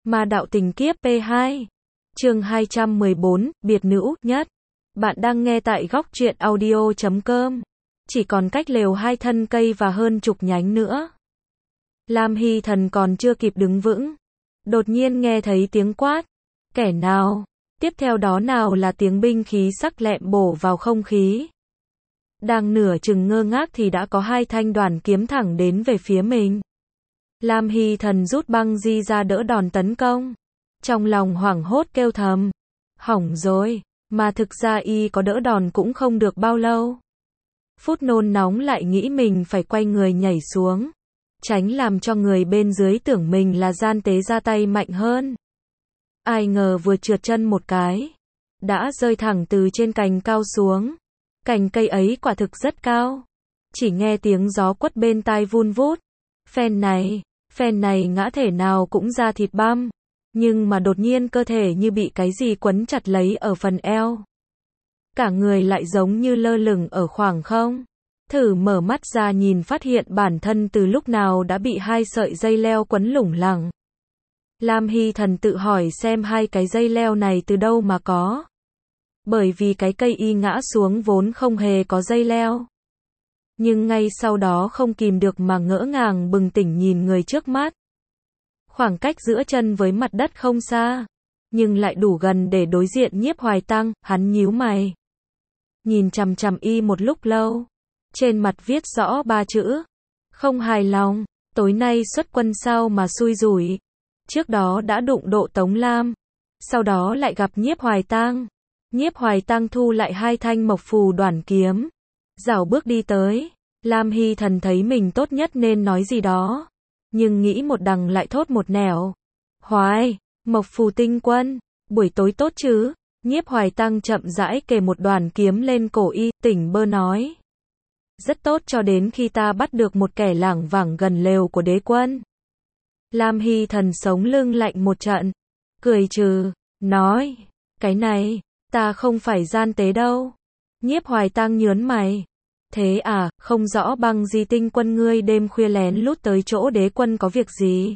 Ma đạo tình kiếp P2. Chương 214, biệt nữ nhất. Bạn đang nghe tại góc truyện audio.com. Chỉ còn cách lều 2 thân cây và hơn chục nhánh nữa. Lam Hy Thần còn chưa kịp đứng vững, đột nhiên nghe thấy tiếng quát. Kẻ nào? Tiếp theo đó nào là tiếng binh khí sắc lẹm bổ vào không khí. Đang nửa chừng ngơ ngác thì đã có 2 thanh đoàn kiếm thẳng đến về phía mình. Lam Hy Thần rút băng di ra đỡ đòn tấn công. Trong lòng hoảng hốt kêu thầm. Hỏng rồi, mà thực ra y có đỡ đòn cũng không được bao lâu. Phút nôn nóng lại nghĩ mình phải quay người nhảy xuống, tránh làm cho người bên dưới tưởng mình là gian tế ra tay mạnh hơn. Ai ngờ vừa trượt chân một cái, đã rơi thẳng từ trên cành cao xuống. Cành cây ấy quả thực rất cao. Chỉ nghe tiếng gió quất bên tai vun vút. Phen này ngã thể nào cũng ra thịt băm. Nhưng mà đột nhiên cơ thể như bị cái gì quấn chặt lấy ở phần eo. Cả người lại giống như lơ lửng ở khoảng không. Thử mở mắt ra nhìn phát hiện bản thân từ lúc nào đã bị 2 sợi dây leo quấn lủng lẳng. Lam Hy Thần tự hỏi xem 2 cái dây leo này từ đâu mà có. Bởi vì cái cây y ngã xuống vốn không hề có dây leo. Nhưng ngay sau đó không kìm được mà ngỡ ngàng bừng tỉnh nhìn người trước mắt. Khoảng cách giữa chân với mặt đất không xa, nhưng lại đủ gần để đối diện Nhiếp Hoài Tăng. Hắn nhíu mày, nhìn chằm chằm y một lúc lâu. Trên mặt viết rõ 3 chữ: không hài lòng. Tối nay xuất quân sao mà xui rủi. Trước đó đã đụng độ Tống Lam, sau đó lại gặp Nhiếp Hoài Tăng. Nhiếp Hoài Tăng thu lại 2 thanh mộc phù đoản kiếm, rảo bước đi tới. Lam Hy Thần thấy mình tốt nhất nên nói gì đó, nhưng nghĩ một đằng lại thốt một nẻo. Hoài, mộc phù tinh quân, buổi tối tốt chứ? Nhiếp Hoài Tăng chậm rãi kề một đoàn kiếm lên cổ y, tỉnh bơ nói. Rất tốt cho đến khi ta bắt được một kẻ lảng vảng gần lều của đế quân. Lam Hy Thần sống lưng lạnh một trận, cười trừ, nói, cái này, ta không phải gian tế đâu. Nhiếp Hoài Tăng nhớn mày. Thế à, không rõ băng di tinh quân ngươi đêm khuya lén lút tới chỗ đế quân có việc gì?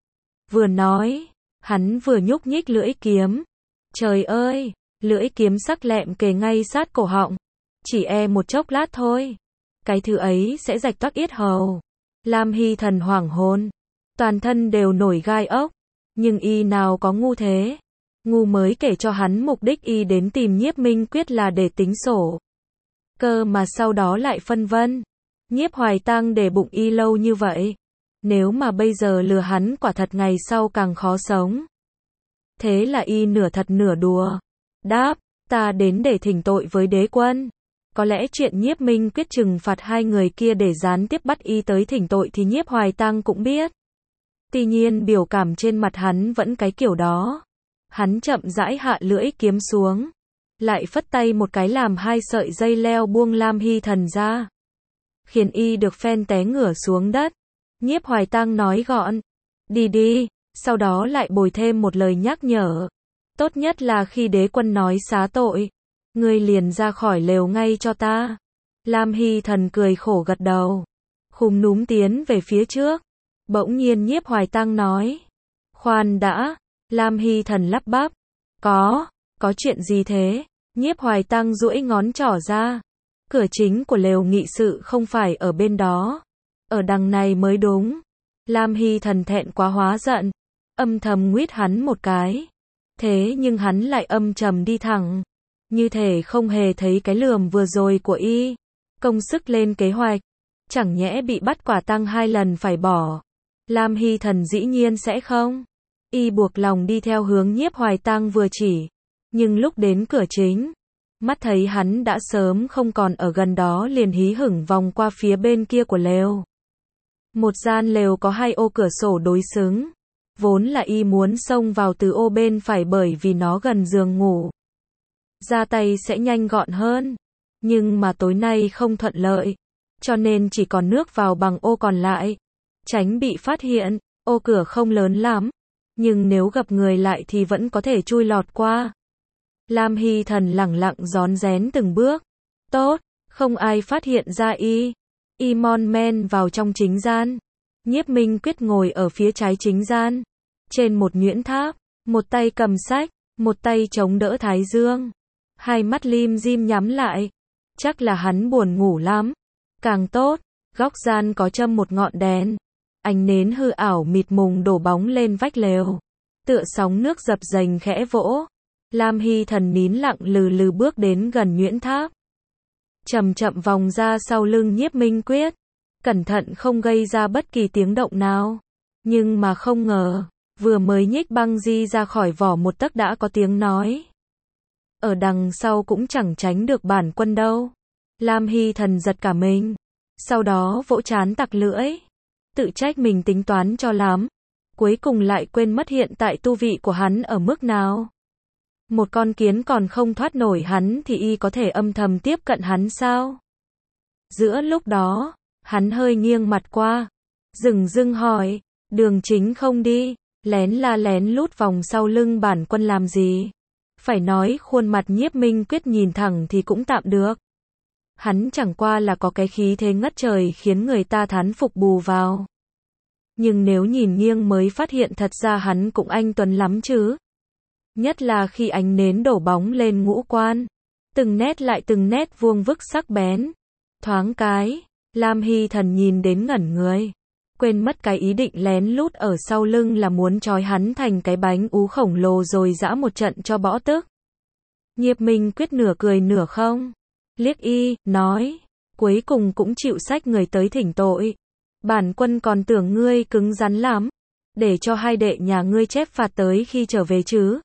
Vừa nói, hắn vừa nhúc nhích lưỡi kiếm. Trời ơi, lưỡi kiếm sắc lẹm kề ngay sát cổ họng. Chỉ một chốc lát thôi. Cái thứ ấy sẽ rạch toác yết hầu. Lam Hy Thần hoảng hồn. Toàn thân đều nổi gai ốc. Nhưng y nào có ngu thế. Ngu mới kể cho hắn mục đích y đến tìm Nhiếp Minh Quyết là để tính sổ. Cơ mà sau đó lại phân vân. Nhiếp Hoài Tăng để bụng y lâu như vậy. Nếu mà bây giờ lừa hắn quả thật ngày sau càng khó sống. Thế là y nửa thật nửa đùa. Đáp, ta đến để thỉnh tội với đế quân. Có lẽ chuyện Nhiếp Minh Quyết trừng phạt 2 người kia để gián tiếp bắt y tới thỉnh tội thì Nhiếp Hoài Tăng cũng biết. Tuy nhiên biểu cảm trên mặt hắn vẫn cái kiểu đó. Hắn chậm rãi hạ lưỡi kiếm xuống, lại phất tay một cái làm 2 sợi dây leo buông Lam Hy Thần ra, khiến y được phen té ngửa xuống đất. Nhiếp Hoài Tăng nói gọn, đi đi, sau đó lại bồi thêm một lời nhắc nhở. Tốt nhất là khi đế quân nói xá tội, ngươi liền ra khỏi lều ngay cho ta. Lam Hy Thần cười khổ gật đầu, khúm núm tiến về phía trước. Bỗng nhiên Nhiếp Hoài Tăng nói, khoan đã. Lam Hy Thần lắp bắp, có chuyện gì thế? Nhiếp Hoài Tăng duỗi ngón trỏ ra. Cửa chính của lều nghị sự không phải ở bên đó, ở đằng này mới đúng. Lam Hy Thần thẹn quá hóa giận, âm thầm nguyết hắn một cái. Thế nhưng hắn lại âm trầm đi thẳng, như thể không hề thấy cái lườm vừa rồi của y. Công sức lên kế hoạch, chẳng nhẽ bị bắt quả tang 2 lần phải bỏ. Lam Hy Thần dĩ nhiên sẽ không. Y buộc lòng đi theo hướng Nhiếp Hoài Tăng vừa chỉ. Nhưng lúc đến cửa chính, mắt thấy hắn đã sớm không còn ở gần đó liền hí hửng vòng qua phía bên kia của lều. Một gian lều có 2 ô cửa sổ đối xứng. Vốn là y muốn xông vào từ ô bên phải bởi vì nó gần giường ngủ. Ra tay sẽ nhanh gọn hơn. Nhưng mà tối nay không thuận lợi. Cho nên chỉ còn nước vào bằng ô còn lại. Tránh bị phát hiện, ô cửa không lớn lắm. Nhưng nếu gặp người lại thì vẫn có thể chui lọt qua. Lam Hy Thần lẳng lặng rón rén từng bước. Tốt, không ai phát hiện ra y. Y mon men vào trong chính gian. Nhiếp Minh Quyết ngồi ở phía trái chính gian. Trên một nhuyễn tháp, một tay cầm sách, một tay chống đỡ thái dương. Hai mắt lim dim nhắm lại. Chắc là hắn buồn ngủ lắm. Càng tốt, góc gian có châm một ngọn đèn. Ánh nến hư ảo mịt mùng đổ bóng lên vách lều. Tựa sóng nước dập dềnh khẽ vỗ. Lam Hy Thần nín lặng lừ lừ bước đến gần nhuyễn tháp. Chậm chậm vòng ra sau lưng Nhiếp Minh Quyết. Cẩn thận không gây ra bất kỳ tiếng động nào. Nhưng mà không ngờ, vừa mới nhích băng di ra khỏi vỏ một tấc đã có tiếng nói. Ở đằng sau cũng chẳng tránh được bản quân đâu. Lam Hy Thần giật cả mình. Sau đó vỗ trán tặc lưỡi. Tự trách mình tính toán cho lắm. Cuối cùng lại quên mất hiện tại tu vị của hắn ở mức nào. Một con kiến còn không thoát nổi hắn thì y có thể âm thầm tiếp cận hắn sao? Giữa lúc đó, hắn hơi nghiêng mặt qua. Dửng dưng hỏi, đường chính không đi, lén la lén lút vòng sau lưng bản quân làm gì? Phải nói khuôn mặt Nhiếp Minh Quyết nhìn thẳng thì cũng tạm được. Hắn chẳng qua là có cái khí thế ngất trời khiến người ta thán phục bù vào. Nhưng nếu nhìn nghiêng mới phát hiện thật ra hắn cũng anh tuấn lắm chứ. Nhất là khi ánh nến đổ bóng lên ngũ quan. Từng nét lại từng nét vuông vức sắc bén. Thoáng cái, Lam Hy Thần nhìn đến ngẩn người. Quên mất cái ý định lén lút ở sau lưng là muốn trói hắn thành cái bánh ú khổng lồ rồi giã một trận cho bõ tức. Nhiếp Minh Quyết nửa cười nửa không. Liếc y, nói. Cuối cùng cũng chịu xách người tới thỉnh tội. Bản quân còn tưởng ngươi cứng rắn lắm. Để cho hai đệ nhà ngươi chép phạt tới khi trở về chứ.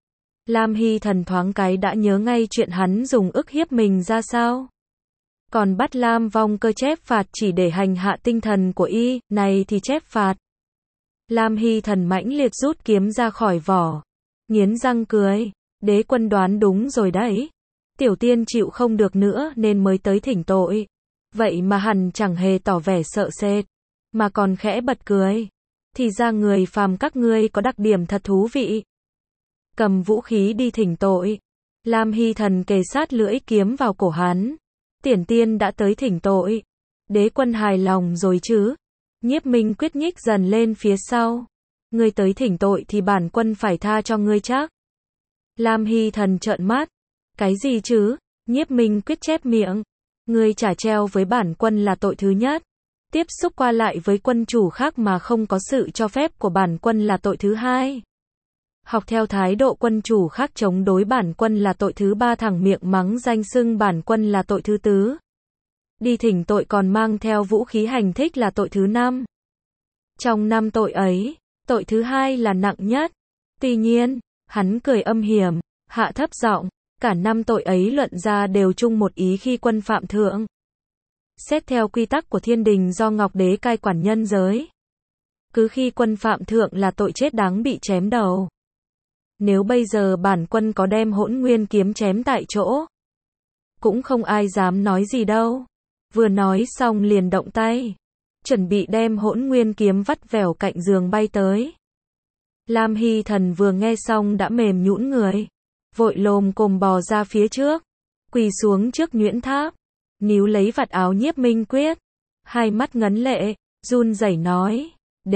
Lam Hy Thần thoáng cái đã nhớ ngay chuyện hắn dùng ức hiếp mình ra sao. Còn bắt Lam Vong Cơ chép phạt chỉ để hành hạ tinh thần của y, này thì chép phạt. Lam Hy Thần mãnh liệt rút kiếm ra khỏi vỏ. Nghiến răng cười. Đế quân đoán đúng rồi đấy. Tiểu tiên chịu không được nữa nên mới tới thỉnh tội. Vậy mà hẳn chẳng hề tỏ vẻ sợ sệt. Mà còn khẽ bật cười. Thì ra người phàm các ngươi có đặc điểm thật thú vị. Cầm vũ khí đi thỉnh tội. Lam Hy Thần kề sát lưỡi kiếm vào cổ hắn. Tiền tiên đã tới thỉnh tội. Đế quân hài lòng rồi chứ. Nhiếp Minh Quyết nhích dần lên phía sau. Ngươi tới thỉnh tội thì bản quân phải tha cho ngươi chắc. Lam Hy Thần trợn mắt. Cái gì chứ? Nhiếp Minh Quyết chép miệng. Ngươi trả treo với bản quân là tội thứ nhất. Tiếp xúc qua lại với quân chủ khác mà không có sự cho phép của bản quân là tội thứ hai. Học theo thái độ quân chủ khác chống đối bản quân là tội thứ ba, thẳng miệng mắng danh xưng bản quân là tội thứ tứ. Đi thỉnh tội còn mang theo vũ khí hành thích là tội thứ năm. Trong năm tội ấy, tội thứ hai là nặng nhất. Tuy nhiên, hắn cười âm hiểm, hạ thấp giọng, cả năm tội ấy luận ra đều chung một ý khi quân phạm thượng. Xét theo quy tắc của thiên đình do Ngọc Đế cai quản nhân giới. Cứ khi quân phạm thượng là tội chết đáng bị chém đầu. Nếu bây giờ bản quân có đem Hỗn Nguyên kiếm chém tại chỗ, cũng không ai dám nói gì đâu. Vừa nói xong liền động tay, chuẩn bị đem Hỗn Nguyên kiếm vắt vẻo cạnh giường bay tới. Lam Hy Thần vừa nghe xong đã mềm nhũn người, vội lồm cồm bò ra phía trước, quỳ xuống trước nhuyễn tháp, níu lấy vạt áo Nhiếp Minh Quyết, hai mắt ngấn lệ, run rẩy nói: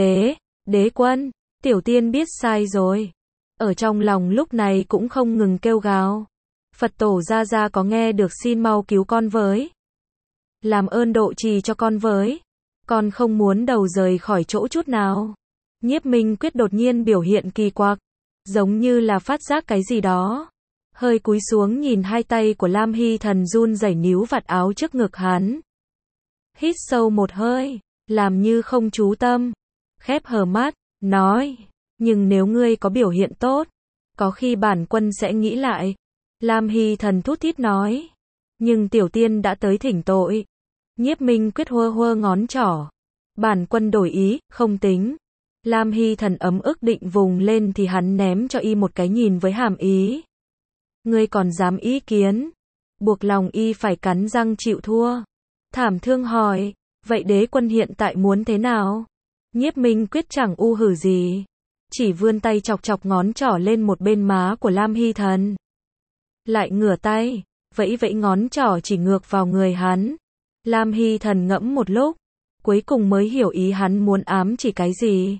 Đế quân, tiểu tiên biết sai rồi. Ở trong lòng lúc này cũng không ngừng kêu gào. Phật tổ ra có nghe được, xin mau cứu con với. Làm ơn độ trì cho con với. Con không muốn đầu rời khỏi chỗ chút nào. Nhiếp Minh Quyết đột nhiên biểu hiện kỳ quặc, giống như là phát giác cái gì đó. Hơi cúi xuống nhìn hai tay của Lam Hy Thần run rẩy níu vạt áo trước ngực hắn. Hít sâu một hơi, làm như không chú tâm. Khép hờ mắt, nói: nhưng nếu ngươi có biểu hiện tốt, có khi bản quân sẽ nghĩ lại. Lam Hy Thần thút thít nói. Nhưng tiểu tiên đã tới thỉnh tội. Nhiếp Minh Quyết hơ ngón trỏ. Bản quân đổi ý, không tính. Lam Hy Thần ấm ức định vùng lên thì hắn ném cho y một cái nhìn với hàm ý. Ngươi còn dám ý kiến? Buộc lòng y phải cắn răng chịu thua. Thảm thương hỏi, vậy đế quân hiện tại muốn thế nào? Nhiếp Minh Quyết chẳng u hử gì, chỉ vươn tay chọc chọc ngón trỏ lên một bên má của Lam Hy Thần. Lại ngửa tay, vẫy vẫy ngón trỏ chỉ ngược vào người hắn. Lam Hy Thần ngẫm một lúc, cuối cùng mới hiểu ý hắn muốn ám chỉ cái gì.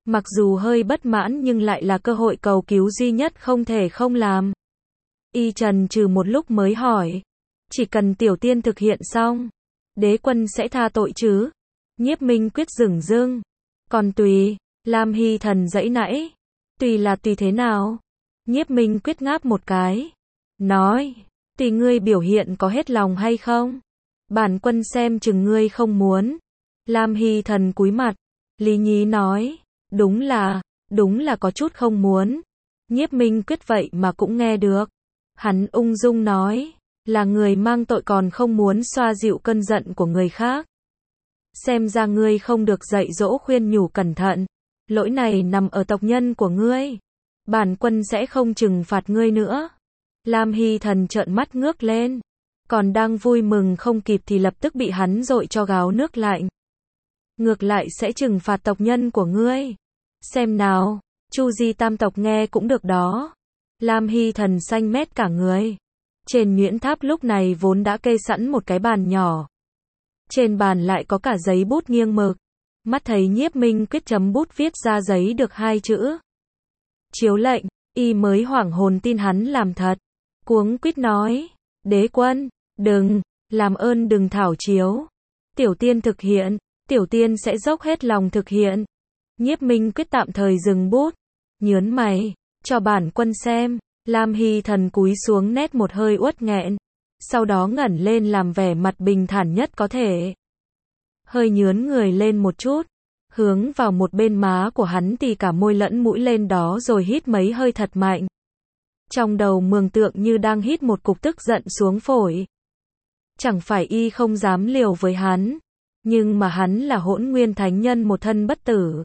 Mặc dù hơi bất mãn nhưng lại là cơ hội cầu cứu duy nhất không thể không làm. Y chần chừ một lúc mới hỏi. Chỉ cần tiểu tiên thực hiện xong, đế quân sẽ tha tội chứ? Nhiếp Minh Quyết dửng dưng. Còn tùy, Lam Hy Thần giãy nãy. Tùy là tùy thế nào? Nhiếp Minh Quyết ngáp một cái. Nói, tùy ngươi biểu hiện có hết lòng hay không? Bản quân xem chừng ngươi không muốn. Lam Hy Thần cúi mặt. Lý Nhí nói, đúng là có chút không muốn. Nhiếp Minh Quyết vậy mà cũng nghe được. Hắn ung dung nói, là người mang tội còn không muốn xoa dịu cơn giận của người khác. Xem ra ngươi không được dạy dỗ khuyên nhủ cẩn thận. Lỗi này nằm ở tộc nhân của ngươi. Bản quân sẽ không trừng phạt ngươi nữa. Lam Hy Thần trợn mắt ngước lên. Còn đang vui mừng không kịp thì lập tức bị hắn dội cho gáo nước lạnh. Ngược lại sẽ trừng phạt tộc nhân của ngươi. Xem nào, Chu Di tam tộc nghe cũng được đó. Lam Hy Thần xanh mét cả người. Trên nhuyễn tháp lúc này vốn đã kê sẵn một cái bàn nhỏ. Trên bàn lại có cả giấy bút nghiêng mực. Mắt thấy Nhiếp Minh Quyết chấm bút viết ra giấy được 2 chữ. Chiếu lệnh, y mới hoảng hồn tin hắn làm thật. Cuống quýt nói, đế quân, đừng, làm ơn đừng thảo chiếu. Tiểu tiên thực hiện, tiểu tiên sẽ dốc hết lòng thực hiện. Nhiếp Minh Quyết tạm thời dừng bút. Nhớn mày, cho bản quân xem. Lam Hy Thần cúi xuống nét một hơi uất nghẹn. Sau đó ngẩng lên làm vẻ mặt bình thản nhất có thể. Hơi nhướn người lên một chút. Hướng vào một bên má của hắn tì cả môi lẫn mũi lên đó rồi hít mấy hơi thật mạnh. Trong đầu mường tượng như đang hít một cục tức giận xuống phổi. Chẳng phải y không dám liều với hắn. Nhưng mà hắn là Hỗn Nguyên Thánh Nhân một thân bất tử.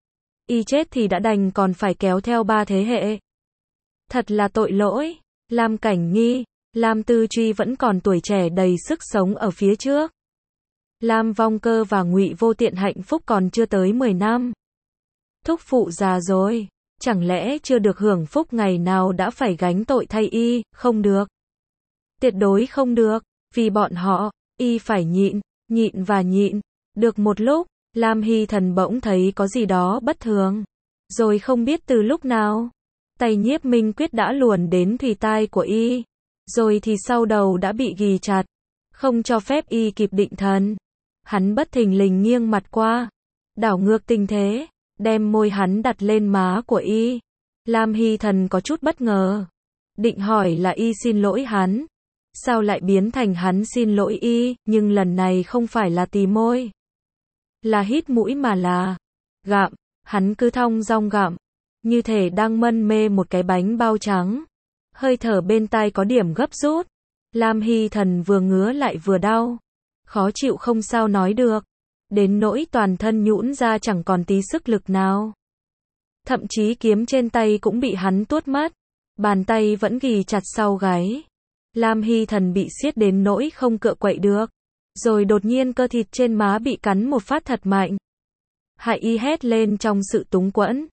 Y chết thì đã đành còn phải kéo theo 3 thế hệ. Thật là tội lỗi. Lam Cảnh Nghi, Lam Tư Truy vẫn còn tuổi trẻ đầy sức sống ở phía trước. Lam Vong Cơ và Ngụy Vô Tiện hạnh phúc còn chưa tới 10 năm. Thúc phụ già rồi, chẳng lẽ chưa được hưởng phúc ngày nào đã phải gánh tội thay y, không được. Tuyệt đối không được, vì bọn họ, y phải nhịn và nhịn. Được một lúc, Lam Hy Thần bỗng thấy có gì đó bất thường. Rồi không biết từ lúc nào, tay Nhiếp Minh Quyết đã luồn đến thùy tai của y. Rồi thì sau đầu đã bị ghì chặt, không cho phép y kịp định thần. Hắn bất thình lình nghiêng mặt qua, đảo ngược tình thế, đem môi hắn đặt lên má của y. Lam Hy Thần có chút bất ngờ, định hỏi là y xin lỗi hắn. Sao lại biến thành hắn xin lỗi y, nhưng lần này không phải là tì môi, là hít mũi mà là gặm. Hắn cứ thong dong gặm, như thể đang mân mê một cái bánh bao trắng. Hơi thở bên tai có điểm gấp rút. Lam Hy Thần vừa ngứa lại vừa đau. Khó chịu không sao nói được. Đến nỗi toàn thân nhũn ra chẳng còn tí sức lực nào. Thậm chí kiếm trên tay cũng bị hắn tuốt mất. Bàn tay vẫn ghì chặt sau gáy. Lam Hy Thần bị siết đến nỗi không cựa quậy được. Rồi đột nhiên cơ thịt trên má bị cắn một phát thật mạnh. Hại y hét lên trong sự túng quẫn.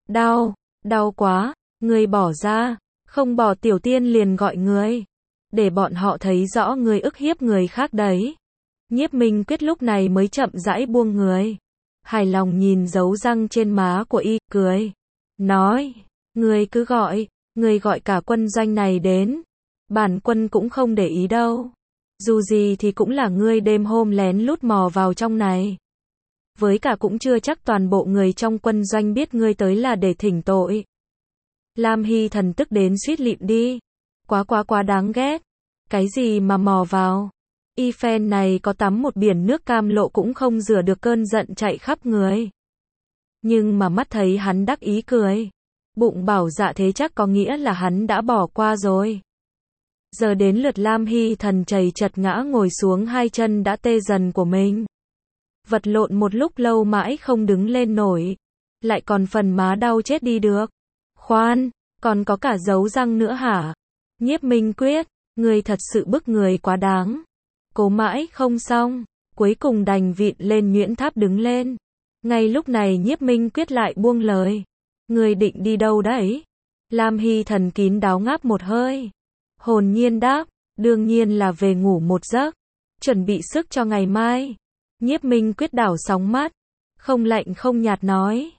Đau quá, ngươi bỏ ra. Không bỏ tiểu tiên liền gọi người. Để bọn họ thấy rõ người ức hiếp người khác đấy. Nhiếp Minh Quyết lúc này mới chậm rãi buông người. Hài lòng nhìn dấu răng trên má của y, cười. Nói, người cứ gọi, người gọi cả quân doanh này đến. Bản quân cũng không để ý đâu. Dù gì thì cũng là ngươi đêm hôm lén lút mò vào trong này. Với cả cũng chưa chắc toàn bộ người trong quân doanh biết ngươi tới là để thỉnh tội. Lam Hy Thần tức đến suýt lịm đi. Quá đáng ghét. Cái gì mà mò vào. Y phen này có tắm một biển nước cam lộ cũng không rửa được cơn giận chạy khắp người. Nhưng mà mắt thấy hắn đắc ý cười. Bụng bảo dạ thế chắc có nghĩa là hắn đã bỏ qua rồi. Giờ đến lượt Lam Hy Thần chầy chật ngã ngồi xuống hai chân đã tê dần của mình. Vật lộn một lúc lâu mãi không đứng lên nổi. Lại còn phần má đau chết đi được. Khoan, còn có cả dấu răng nữa hả? Nhiếp Minh Quyết, người thật sự bức người quá đáng. Cố mãi không xong, cuối cùng đành vịn lên nhuyễn tháp đứng lên. Ngay lúc này Nhiếp Minh Quyết lại buông lời. Người định đi đâu đấy? Lam Hy Thần kín đáo ngáp một hơi. Hồn nhiên đáp, đương nhiên là về ngủ một giấc. Chuẩn bị sức cho ngày mai. Nhiếp Minh Quyết đảo sóng mắt. Không lạnh không nhạt nói.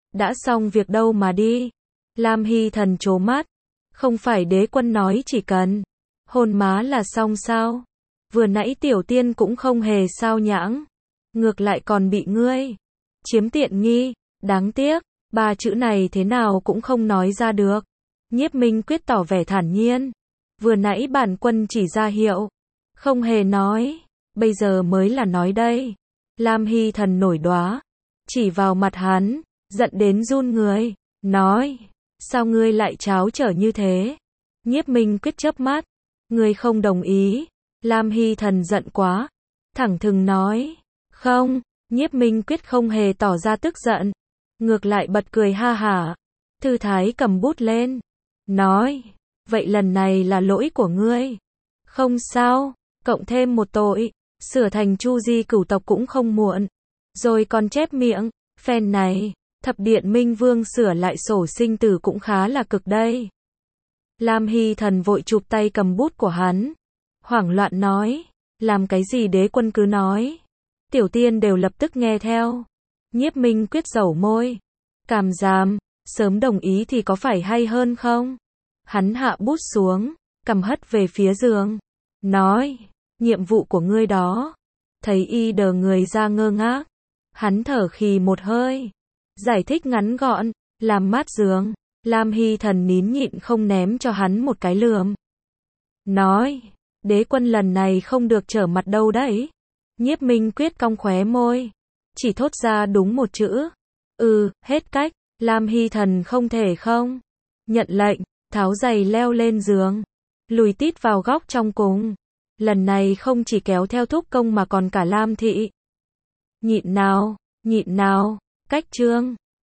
Đã xong việc đâu mà đi. Lam Hy Thần trố mắt. Không phải đế quân nói chỉ cần hôn má là xong sao? Vừa nãy tiểu tiên cũng không hề sao nhãng. Ngược lại còn bị ngươi chiếm tiện nghi. Đáng tiếc, ba chữ này thế nào cũng không nói ra được. Nhiếp Minh Quyết tỏ vẻ thản nhiên. Vừa nãy bản quân chỉ ra hiệu. Không hề nói. Bây giờ mới là nói đây. Lam Hy Thần nổi đoá. Chỉ vào mặt hắn. Giận đến run người. Nói. Sao ngươi lại tráo trở như thế? Nhiếp Minh Quyết chớp mắt. Ngươi không đồng ý. Lam Hy Thần giận quá. Thẳng thừng nói. Không. Nhiếp Minh Quyết không hề tỏ ra tức giận. Ngược lại bật cười ha hả. Thư thái cầm bút lên. Nói. Vậy lần này là lỗi của ngươi. Không sao. Cộng thêm một tội. Sửa thành Chu Di cửu tộc cũng không muộn. Rồi còn chép miệng. Phen này. Thập điện Minh Vương sửa lại sổ sinh tử cũng khá là cực đây. Lam Hy Thần vội chụp tay cầm bút của hắn. Hoảng loạn nói. Làm cái gì đế quân cứ nói. Tiểu tiên đều lập tức nghe theo. Nhiếp Minh Quyết dẩu môi. Càm giảm. Sớm đồng ý thì có phải hay hơn không? Hắn hạ bút xuống. Cầm hất về phía giường. Nói. Nhiệm vụ của ngươi đó. Thấy y đờ người ra ngơ ngác. Hắn thở khì một hơi. Giải thích ngắn gọn. Làm mát giường. Lam Hy Thần nín nhịn không ném cho hắn một cái lườm. Nói. Đế quân lần này không được trở mặt đâu đấy. Nhiếp Minh Quyết cong khóe môi. Chỉ thốt ra đúng một chữ. Hết cách. Lam Hy Thần không thể không. Nhận lệnh. Tháo giày leo lên giường. Lùi tít vào góc trong cùng. Lần này không chỉ kéo theo thúc công mà còn cả Lam thị. Nhịn nào. Cách chương